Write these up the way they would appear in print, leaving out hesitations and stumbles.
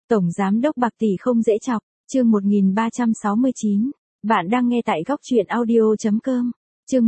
Tổng giám đốc bạc tỷ không dễ chọc, chương 1369. Bạn đang nghe tại góc truyện audio.com. Chương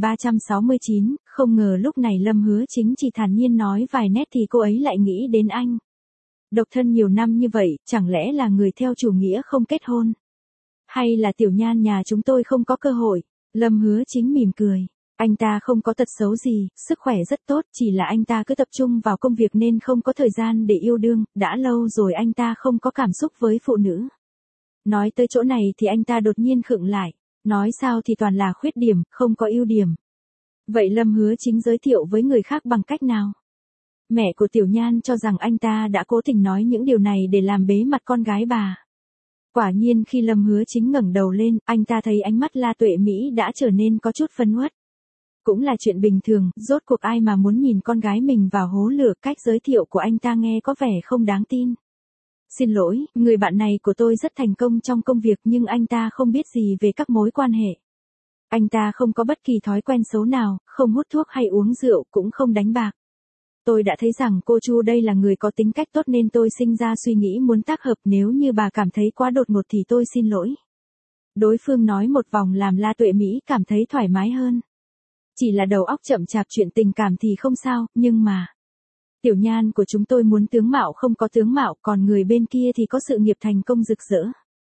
1369, không ngờ lúc này Lâm Hứa Chính chỉ thản nhiên nói vài nét thì cô ấy lại nghĩ đến anh. Độc thân nhiều năm như vậy, chẳng lẽ là người theo chủ nghĩa không kết hôn? Hay là Tiểu Nhan nhà chúng tôi không có cơ hội? Lâm Hứa Chính mỉm cười. Anh ta không có tật xấu gì, sức khỏe rất tốt, chỉ là anh ta cứ tập trung vào công việc nên không có thời gian để yêu đương, đã lâu rồi anh ta không có cảm xúc với phụ nữ. Nói tới chỗ này thì anh ta đột nhiên khựng lại, nói sao thì toàn là khuyết điểm, không có ưu điểm. Vậy Lâm Hứa Chính giới thiệu với người khác bằng cách nào? Mẹ của Tiểu Nhan cho rằng anh ta đã cố tình nói những điều này để làm bế mặt con gái bà. Quả nhiên khi Lâm Hứa Chính ngẩng đầu lên, anh ta thấy ánh mắt La Tuệ Mỹ đã trở nên có chút phấn uất. Cũng là chuyện bình thường, rốt cuộc ai mà muốn nhìn con gái mình vào hố lửa, cách giới thiệu của anh ta nghe có vẻ không đáng tin. Xin lỗi, người bạn này của tôi rất thành công trong công việc nhưng anh ta không biết gì về các mối quan hệ. Anh ta không có bất kỳ thói quen xấu nào, không hút thuốc hay uống rượu, cũng không đánh bạc. Tôi đã thấy rằng cô Chu đây là người có tính cách tốt nên tôi sinh ra suy nghĩ muốn tác hợp, nếu như bà cảm thấy quá đột ngột thì tôi xin lỗi. Đối phương nói một vòng làm La Tuệ Mỹ cảm thấy thoải mái hơn. Chỉ là đầu óc chậm chạp chuyện tình cảm thì không sao, nhưng mà Tiểu Nhan của chúng tôi muốn tướng mạo không có tướng mạo, còn người bên kia thì có sự nghiệp thành công rực rỡ.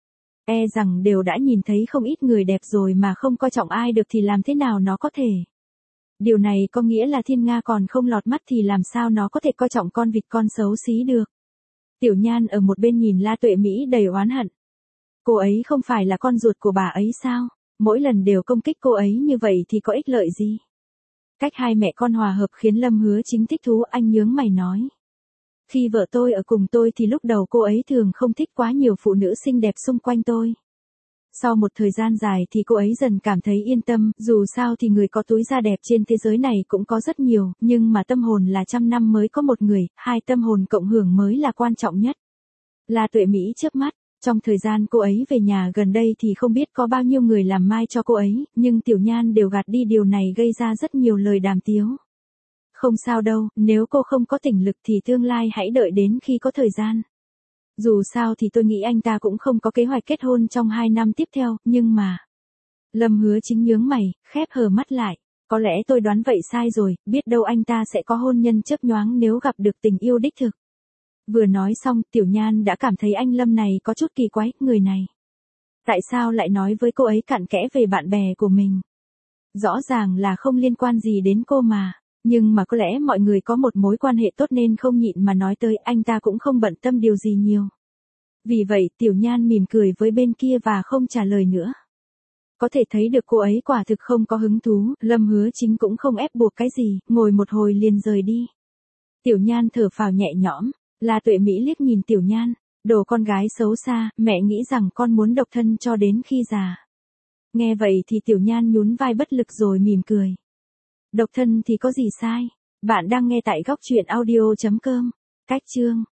E rằng đều đã nhìn thấy không ít người đẹp rồi mà không coi trọng ai được thì làm thế nào nó có thể. Điều này có nghĩa là Thiên Nga còn không lọt mắt thì làm sao nó có thể coi trọng con vịt con xấu xí được. Tiểu Nhan ở một bên nhìn La Tuệ Mỹ đầy oán hận. Cô ấy không phải là con ruột của bà ấy sao? Mỗi lần đều công kích cô ấy như vậy thì có ích lợi gì? Cách hai mẹ con hòa hợp khiến Lâm Hứa Chính thích thú, anh nhướng mày nói. Khi vợ tôi ở cùng tôi thì lúc đầu cô ấy thường không thích quá nhiều phụ nữ xinh đẹp xung quanh tôi. Sau một thời gian dài thì cô ấy dần cảm thấy yên tâm, dù sao thì người có túi da đẹp trên thế giới này cũng có rất nhiều, nhưng mà tâm hồn là 100 năm mới có một người, hai tâm hồn cộng hưởng mới là quan trọng nhất. La Tuệ Mỹ chớp mắt. Trong thời gian cô ấy về nhà gần đây thì không biết có bao nhiêu người làm mai cho cô ấy, nhưng Tiểu Nhan đều gạt đi điều này gây ra rất nhiều lời đàm tiếu. Không sao đâu, nếu cô không có tỉnh lực thì tương lai hãy đợi đến khi có thời gian. Dù sao thì tôi nghĩ anh ta cũng không có kế hoạch kết hôn trong 2 năm tiếp theo, nhưng mà... Lâm Hứa Chính nhướng mày, khép hờ mắt lại. Có lẽ tôi đoán vậy sai rồi, biết đâu anh ta sẽ có hôn nhân chớp nhoáng nếu gặp được tình yêu đích thực. Vừa nói xong, Tiểu Nhan đã cảm thấy anh Lâm này có chút kỳ quái, người này. Tại sao lại nói với cô ấy cặn kẽ về bạn bè của mình? Rõ ràng là không liên quan gì đến cô mà. Nhưng mà có lẽ mọi người có một mối quan hệ tốt nên không nhịn mà nói tới, anh ta cũng không bận tâm điều gì nhiều. Vì vậy Tiểu Nhan mỉm cười với bên kia và không trả lời nữa. Có thể thấy được cô ấy quả thực không có hứng thú, Lâm Hứa Chính cũng không ép buộc cái gì, ngồi một hồi liền rời đi. Tiểu Nhan thở phào nhẹ nhõm. La Tuệ Mỹ liếc nhìn Tiểu Nhan, đồ con gái xấu xa, mẹ nghĩ rằng con muốn độc thân cho đến khi già. Nghe vậy thì Tiểu Nhan nhún vai bất lực rồi mỉm cười. Độc thân thì có gì sai? Bạn đang nghe tại góc truyện audio.com. Cách chương